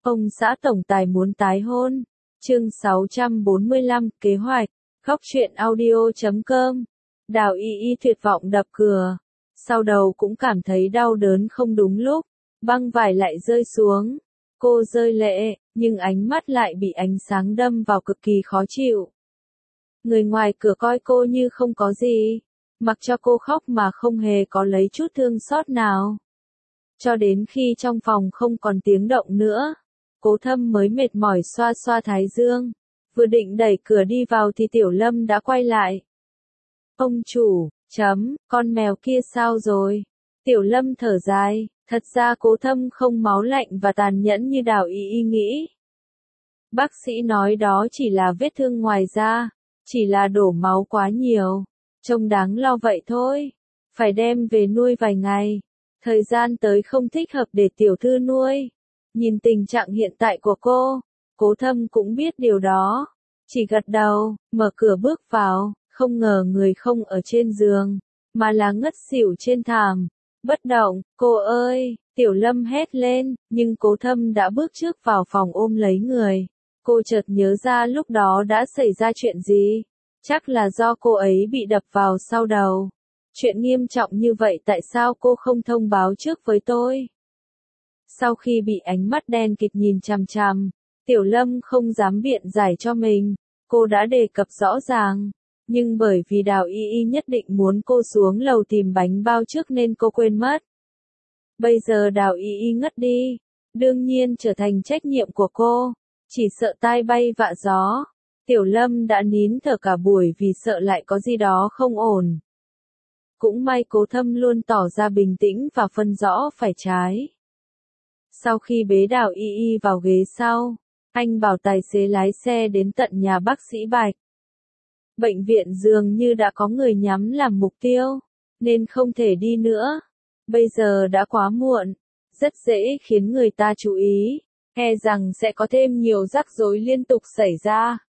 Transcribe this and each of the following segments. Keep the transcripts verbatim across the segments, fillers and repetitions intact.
Ông xã tổng tài muốn tái hôn. Chương sáu trăm bốn mươi lăm, kế hoạch. Góc truyện audio chấm com. Đào Y Y tuyệt vọng đập cửa. Sau đầu cũng cảm thấy đau đớn không đúng lúc. Băng vải lại rơi xuống. Cô rơi lệ, nhưng ánh mắt lại bị ánh sáng đâm vào cực kỳ khó chịu. Người ngoài cửa coi cô như không có gì. Mặc cho cô khóc mà không hề có lấy chút thương xót nào. Cho đến khi trong phòng không còn tiếng động nữa. Cố Thâm mới mệt mỏi xoa xoa thái dương. Vừa định đẩy cửa đi vào thì Tiểu Lâm đã quay lại. Ông chủ, chấm, con mèo kia sao rồi? Tiểu Lâm thở dài, thật ra Cố Thâm không máu lạnh và tàn nhẫn như Đào Y Y nghĩ. Bác sĩ nói đó chỉ là vết thương ngoài da, chỉ là đổ máu quá nhiều, trông đáng lo vậy thôi. Phải đem về nuôi vài ngày, thời gian tới không thích hợp để tiểu thư nuôi. Nhìn tình trạng hiện tại của cô, Cố Thâm cũng biết điều đó. Chỉ gật đầu, mở cửa bước vào, không ngờ người không ở trên giường, mà là ngất xỉu trên thảm. Bất động, cô ơi, Tiểu Lâm hét lên, nhưng Cố Thâm đã bước trước vào phòng ôm lấy người. Cô chợt nhớ ra lúc đó đã xảy ra chuyện gì. Chắc là do cô ấy bị đập vào sau đầu. Chuyện nghiêm trọng như vậy tại sao cô không thông báo trước với tôi? Sau khi bị ánh mắt đen kịt nhìn chằm chằm, Tiểu Lâm không dám biện giải cho mình. Cô đã đề cập rõ ràng, nhưng bởi vì Đào Y Y nhất định muốn cô xuống lầu tìm bánh bao trước nên cô quên mất. Bây giờ Đào Y Y ngất đi, đương nhiên trở thành trách nhiệm của cô, chỉ sợ tai bay vạ gió. Tiểu Lâm đã nín thở cả buổi vì sợ lại có gì đó không ổn. Cũng may Cố Thâm luôn tỏ ra bình tĩnh và phân rõ phải trái. Sau khi bế Đào Y Y vào ghế sau, anh bảo tài xế lái xe đến tận nhà bác sĩ Bạch. Bệnh viện dường như đã có người nhắm làm mục tiêu, nên không thể đi nữa. Bây giờ đã quá muộn, rất dễ khiến người ta chú ý, e rằng sẽ có thêm nhiều rắc rối liên tục xảy ra.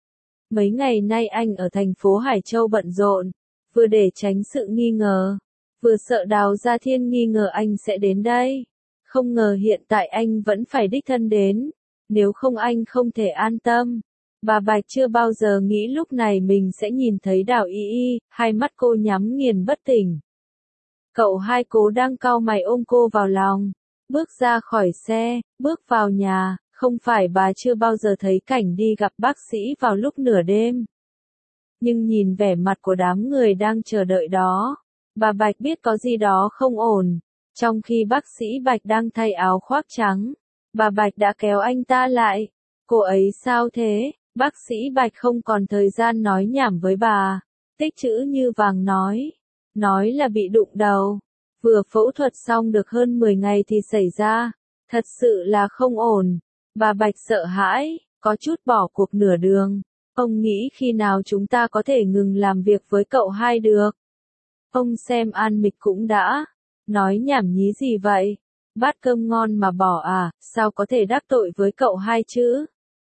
Mấy ngày nay anh ở thành phố Hải Châu bận rộn, vừa để tránh sự nghi ngờ, vừa sợ Đào Gia Thiên nghi ngờ anh sẽ đến đây. Không ngờ hiện tại anh vẫn phải đích thân đến, nếu không anh không thể an tâm. Bà Bạch chưa bao giờ nghĩ lúc này mình sẽ nhìn thấy Đào Y Y, hai mắt cô nhắm nghiền bất tỉnh. Cậu hai Cố đang cau mày ôm cô vào lòng, bước ra khỏi xe, bước vào nhà, không phải bà chưa bao giờ thấy cảnh đi gặp bác sĩ vào lúc nửa đêm. Nhưng nhìn vẻ mặt của đám người đang chờ đợi đó, bà Bạch biết có gì đó không ổn. Trong khi bác sĩ Bạch đang thay áo khoác trắng, bà Bạch đã kéo anh ta lại. Cô ấy sao thế? Bác sĩ Bạch không còn thời gian nói nhảm với bà. Tích chữ như vàng nói. Nói là bị đụng đầu. Vừa phẫu thuật xong được hơn mười ngày thì xảy ra. Thật sự là không ổn. Bà Bạch sợ hãi, có chút bỏ cuộc nửa đường. Ông nghĩ khi nào chúng ta có thể ngừng làm việc với cậu hai được? Ông xem An Mịch cũng đã. Nói nhảm nhí gì vậy? Bát cơm ngon mà bỏ à, sao có thể đắc tội với cậu hai chứ?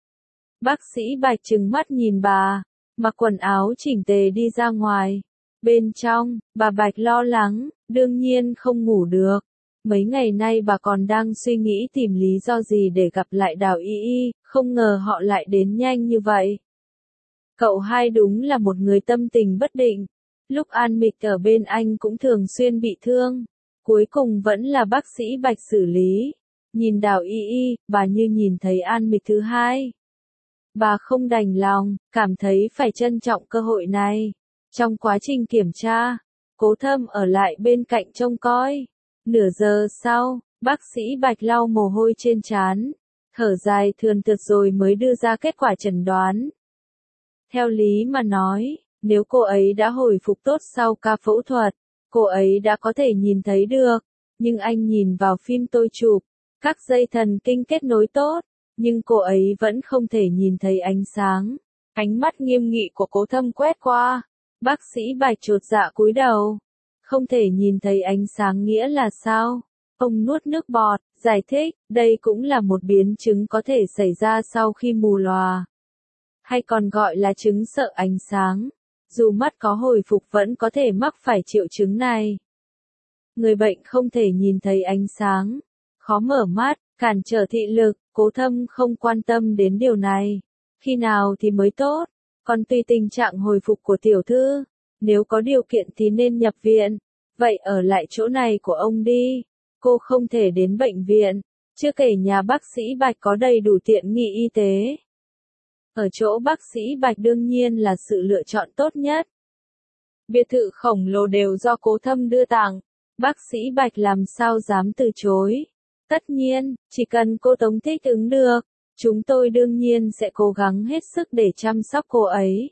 Bác sĩ Bạch trừng mắt nhìn bà, mặc quần áo chỉnh tề đi ra ngoài. Bên trong, bà Bạch lo lắng, đương nhiên không ngủ được. Mấy ngày nay bà còn đang suy nghĩ tìm lý do gì để gặp lại Đào Y Y, không ngờ họ lại đến nhanh như vậy. Cậu hai đúng là một người tâm tình bất định. Lúc An Mịch ở bên anh cũng thường xuyên bị thương. Cuối cùng vẫn là bác sĩ Bạch xử lý. Nhìn Đào Y Y, bà như nhìn thấy An Mịch thứ hai. Bà không đành lòng, cảm thấy phải trân trọng cơ hội này. Trong quá trình kiểm tra, Cố Thâm ở lại bên cạnh trông coi. Nửa giờ sau, bác sĩ Bạch lau mồ hôi trên trán, thở dài thườn thượt rồi mới đưa ra kết quả chẩn đoán. Theo lý mà nói, nếu cô ấy đã hồi phục tốt sau ca phẫu thuật, cô ấy đã có thể nhìn thấy được, nhưng anh nhìn vào phim tôi chụp, các dây thần kinh kết nối tốt, nhưng cô ấy vẫn không thể nhìn thấy ánh sáng. Ánh mắt nghiêm nghị của Cố Thâm quét qua, bác sĩ Bạch chột dạ cúi đầu. Không thể nhìn thấy ánh sáng nghĩa là sao? Ông nuốt nước bọt, giải thích, đây cũng là một biến chứng có thể xảy ra sau khi mù lòa, hay còn gọi là chứng sợ ánh sáng. Dù mắt có hồi phục vẫn có thể mắc phải triệu chứng này. Người bệnh không thể nhìn thấy ánh sáng, khó mở mắt, cản trở thị lực, Cố Thâm không quan tâm đến điều này. Khi nào thì mới tốt, còn tùy tình trạng hồi phục của tiểu thư, nếu có điều kiện thì nên nhập viện, vậy ở lại chỗ này của ông đi, cô không thể đến bệnh viện, chưa kể nhà bác sĩ Bạch có đầy đủ tiện nghi y tế. Ở chỗ bác sĩ Bạch đương nhiên là sự lựa chọn tốt nhất. Biệt thự khổng lồ đều do Cố Thâm đưa tặng, bác sĩ Bạch làm sao dám từ chối. Tất nhiên, chỉ cần cô Tống thích ứng được, chúng tôi đương nhiên sẽ cố gắng hết sức để chăm sóc cô ấy.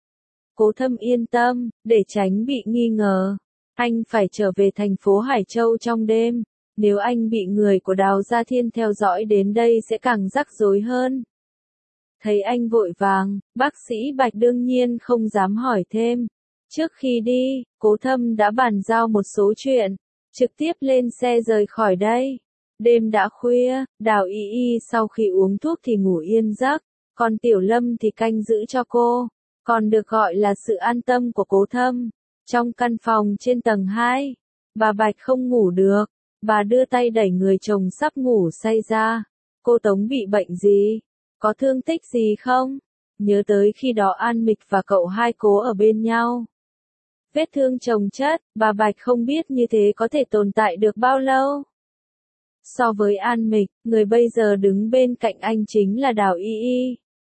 Cố Thâm yên tâm, để tránh bị nghi ngờ. Anh phải trở về thành phố Hải Châu trong đêm, nếu anh bị người của Đào Gia Thiên theo dõi đến đây sẽ càng rắc rối hơn. Thấy anh vội vàng, bác sĩ Bạch đương nhiên không dám hỏi thêm. Trước khi đi, Cố Thâm đã bàn giao một số chuyện, trực tiếp lên xe rời khỏi đây. Đêm đã khuya, Đào Y Y sau khi uống thuốc thì ngủ yên giấc, còn Tiểu Lâm thì canh giữ cho cô, còn được gọi là sự an tâm của Cố Thâm. Trong căn phòng trên tầng hai, bà Bạch không ngủ được, bà đưa tay đẩy người chồng sắp ngủ say ra. Cô Tống bị bệnh gì? Có thương tích gì không? Nhớ tới khi đó An Mịch và cậu hai Cố ở bên nhau. Vết thương chồng chất, bà Bạch không biết như thế có thể tồn tại được bao lâu. So với An Mịch, người bây giờ đứng bên cạnh anh chính là Đào Y Y.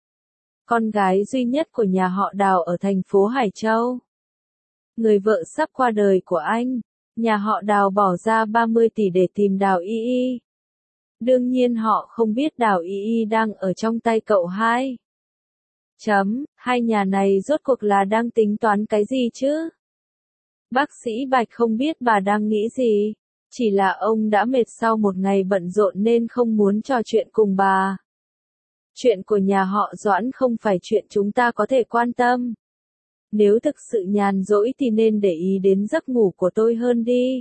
Con gái duy nhất của nhà họ Đào ở thành phố Hải Châu. Người vợ sắp qua đời của anh, nhà họ Đào bỏ ra ba mươi tỷ để tìm Đào Y Y. Đương nhiên họ không biết Đào Y Y đang ở trong tay cậu hai. Chấm, hai nhà này rốt cuộc là đang tính toán cái gì chứ? Bác sĩ Bạch không biết bà đang nghĩ gì, chỉ là ông đã mệt sau một ngày bận rộn nên không muốn trò chuyện cùng bà. Chuyện của nhà họ Doãn không phải chuyện chúng ta có thể quan tâm. Nếu thực sự nhàn rỗi thì nên để ý đến giấc ngủ của tôi hơn đi.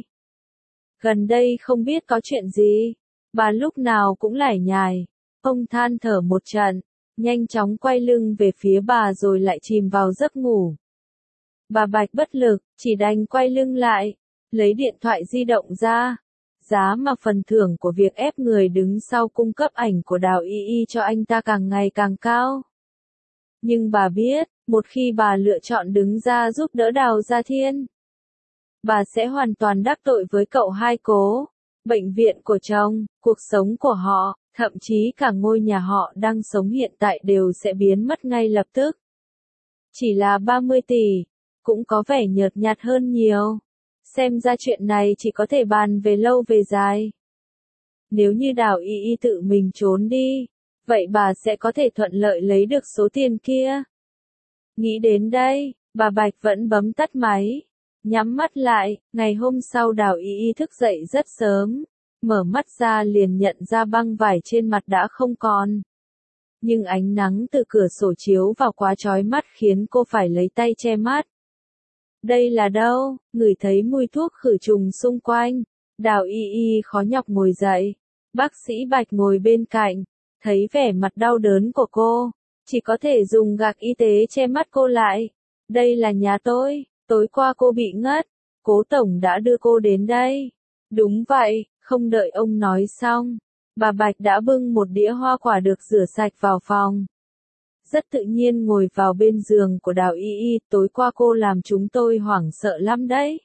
Gần đây không biết có chuyện gì, bà lúc nào cũng lải nhải. Ông than thở một trận, nhanh chóng quay lưng về phía bà rồi lại chìm vào giấc ngủ. Bà Bạch bất lực, chỉ đành quay lưng lại, lấy điện thoại di động ra. Giá mà phần thưởng của việc ép người đứng sau cung cấp ảnh của Đào Y Y cho anh ta càng ngày càng cao. Nhưng bà biết, một khi bà lựa chọn đứng ra giúp đỡ Đào Gia Thiên, bà sẽ hoàn toàn đắc tội với cậu hai Cố, bệnh viện của chồng, cuộc sống của họ, thậm chí cả ngôi nhà họ đang sống hiện tại đều sẽ biến mất ngay lập tức. Chỉ là ba mươi tỷ, cũng có vẻ nhợt nhạt hơn nhiều. Xem ra chuyện này chỉ có thể bàn về lâu về dài. Nếu như Đào Y Y tự mình trốn đi, vậy bà sẽ có thể thuận lợi lấy được số tiền kia. Nghĩ đến đây, bà Bạch vẫn bấm tắt máy, nhắm mắt lại. Ngày hôm sau Đào Y Y thức dậy rất sớm, mở mắt ra liền nhận ra băng vải trên mặt đã không còn. Nhưng ánh nắng từ cửa sổ chiếu vào quá chói mắt khiến cô phải lấy tay che mắt. Đây là đâu? Ngửi thấy mùi thuốc khử trùng xung quanh, Đào Y Y khó nhọc ngồi dậy. Bác sĩ Bạch ngồi bên cạnh, thấy vẻ mặt đau đớn của cô, chỉ có thể dùng gạc y tế che mắt cô lại. Đây là nhà tôi, tối qua cô bị ngất, Cố tổng đã đưa cô đến đây. Đúng vậy, không đợi ông nói xong, bà Bạch đã bưng một đĩa hoa quả được rửa sạch vào phòng. Rất tự nhiên ngồi vào bên giường của Đào Y Y, tối qua cô làm chúng tôi hoảng sợ lắm đấy.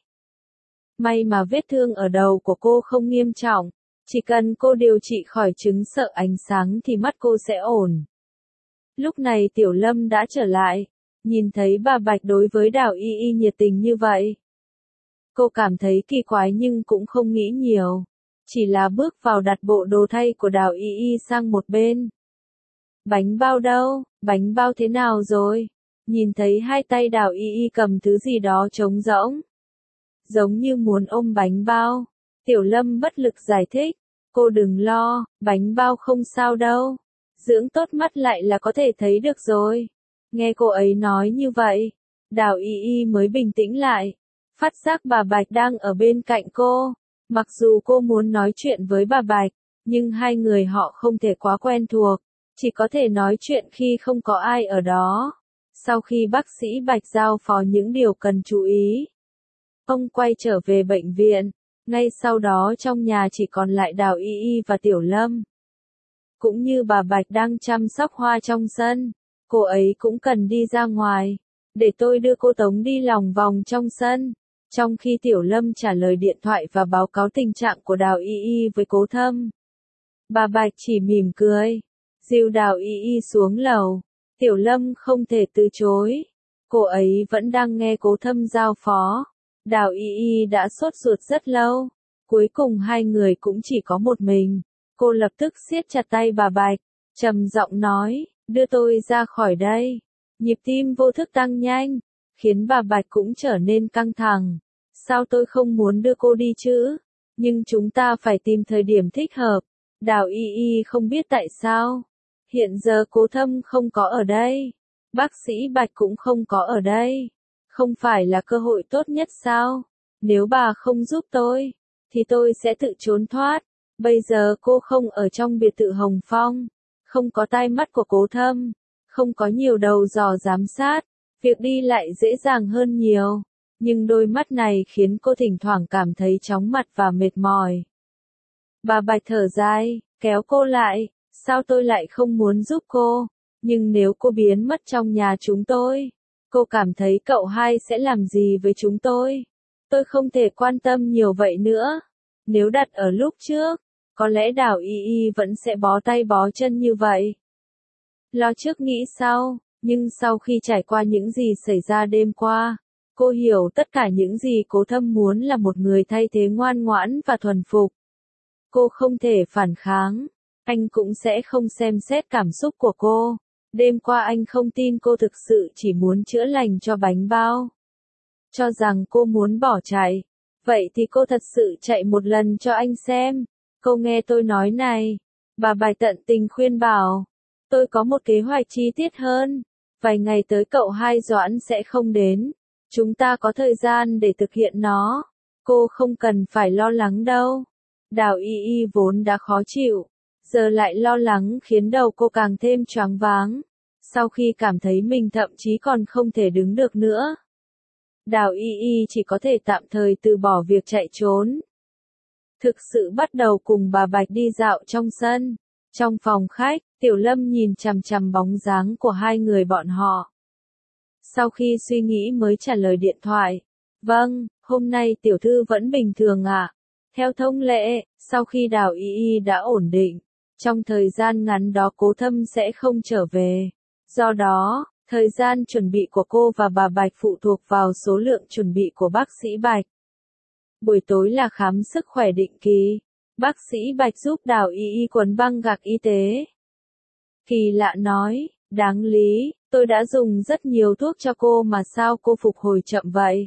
May mà vết thương ở đầu của cô không nghiêm trọng, chỉ cần cô điều trị khỏi chứng sợ ánh sáng thì mắt cô sẽ ổn. Lúc này Tiểu Lâm đã trở lại, nhìn thấy bà Bạch đối với Đào Y Y nhiệt tình như vậy. Cô cảm thấy kỳ quái nhưng cũng không nghĩ nhiều, chỉ là bước vào đặt bộ đồ thay của Đào Y Y sang một bên. Bánh bao đâu, bánh bao thế nào rồi? Nhìn thấy hai tay Đào Y Y cầm thứ gì đó trống rỗng, giống như muốn ôm bánh bao. Tiểu Lâm bất lực giải thích, cô đừng lo, bánh bao không sao đâu. Dưỡng tốt mắt lại là có thể thấy được rồi. Nghe cô ấy nói như vậy, Đào Y Y mới bình tĩnh lại, phát giác bà Bạch đang ở bên cạnh cô. Mặc dù cô muốn nói chuyện với bà Bạch, nhưng hai người họ không thể quá quen thuộc, chỉ có thể nói chuyện khi không có ai ở đó. Sau khi bác sĩ Bạch giao phó những điều cần chú ý, ông quay trở về bệnh viện. Ngay sau đó trong nhà chỉ còn lại Đào Y Y và Tiểu Lâm. cũng như bà Bạch đang chăm sóc hoa trong sân. Cô ấy cũng cần đi ra ngoài, để tôi đưa cô Tống đi lòng vòng trong sân. Trong khi Tiểu Lâm trả lời điện thoại và báo cáo tình trạng của Đào Y Y với Cố Thâm, bà Bạch chỉ mỉm cười, dìu Đào Y Y xuống lầu. Tiểu Lâm không thể từ chối. Cô ấy vẫn đang nghe Cố Thâm giao phó. Đào Y Y đã sốt ruột rất lâu. Cuối cùng hai người cũng chỉ có một mình. Cô lập tức siết chặt tay bà Bạch, trầm giọng nói, đưa tôi ra khỏi đây. Nhịp tim vô thức tăng nhanh, khiến bà Bạch cũng trở nên căng thẳng. Sao tôi không muốn đưa cô đi chứ? Nhưng chúng ta phải tìm thời điểm thích hợp. Đào Y Y không biết tại sao. Hiện giờ Cố Thâm không có ở đây. Bác sĩ Bạch cũng không có ở đây. Không phải là cơ hội tốt nhất sao? Nếu bà không giúp tôi, thì tôi sẽ tự trốn thoát. Bây giờ cô không ở trong biệt thự Hồng Phong. Không có tai mắt của Cố Thâm. Không có nhiều đầu dò giám sát. Việc đi lại dễ dàng hơn nhiều. Nhưng đôi mắt này khiến cô thỉnh thoảng cảm thấy chóng mặt và mệt mỏi. Bà Bạch thở dài, kéo cô lại. Sao tôi lại không muốn giúp cô? Nhưng nếu cô biến mất trong nhà chúng tôi, cô cảm thấy cậu hai sẽ làm gì với chúng tôi? Tôi không thể quan tâm nhiều vậy nữa. Nếu đặt ở lúc trước, có lẽ Đào Y Y vẫn sẽ bó tay bó chân như vậy. Lo trước nghĩ sau, nhưng sau khi trải qua những gì xảy ra đêm qua, cô hiểu tất cả những gì Cố Thâm muốn là một người thay thế ngoan ngoãn và thuần phục. Cô không thể phản kháng, anh cũng sẽ không xem xét cảm xúc của cô. Đêm qua anh không tin cô thực sự chỉ muốn chữa lành cho bánh bao. Cho rằng cô muốn bỏ chạy. Vậy thì cô thật sự chạy một lần cho anh xem. Cô nghe tôi nói này. Bà Bạch tận tình khuyên bảo. Tôi có một kế hoạch chi tiết hơn. Vài ngày tới cậu hai Doãn sẽ không đến. Chúng ta có thời gian để thực hiện nó. Cô không cần phải lo lắng đâu. Đào Y Y vốn đã khó chịu. Giờ lại lo lắng khiến đầu cô càng thêm choáng váng. Sau khi cảm thấy mình thậm chí còn không thể đứng được nữa, Đào Y Y chỉ có thể tạm thời từ bỏ việc chạy trốn. Thực sự bắt đầu cùng bà Bạch đi dạo trong sân. Trong phòng khách, Tiểu Lâm nhìn chằm chằm bóng dáng của hai người bọn họ. Sau khi suy nghĩ mới trả lời điện thoại. Vâng, hôm nay tiểu thư vẫn bình thường ạ. À? Theo thông lệ, sau khi Đào Y Y đã ổn định, trong thời gian ngắn đó Cố Thâm sẽ không trở về. Do đó, thời gian chuẩn bị của cô và bà Bạch phụ thuộc vào số lượng chuẩn bị của bác sĩ Bạch. Buổi tối là khám sức khỏe định kỳ. Bác sĩ Bạch giúp Đào Y Y quấn băng gạc y tế. Kỳ lạ nói, đáng lý, tôi đã dùng rất nhiều thuốc cho cô mà sao cô phục hồi chậm vậy?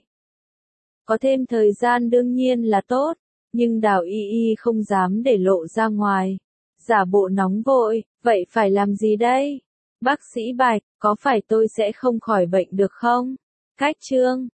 Có thêm thời gian đương nhiên là tốt, nhưng Đào Y Y không dám để lộ ra ngoài. Giả bộ nóng vội, vậy phải làm gì đây? Bác sĩ Bạch, có phải tôi sẽ không khỏi bệnh được không? Cách chương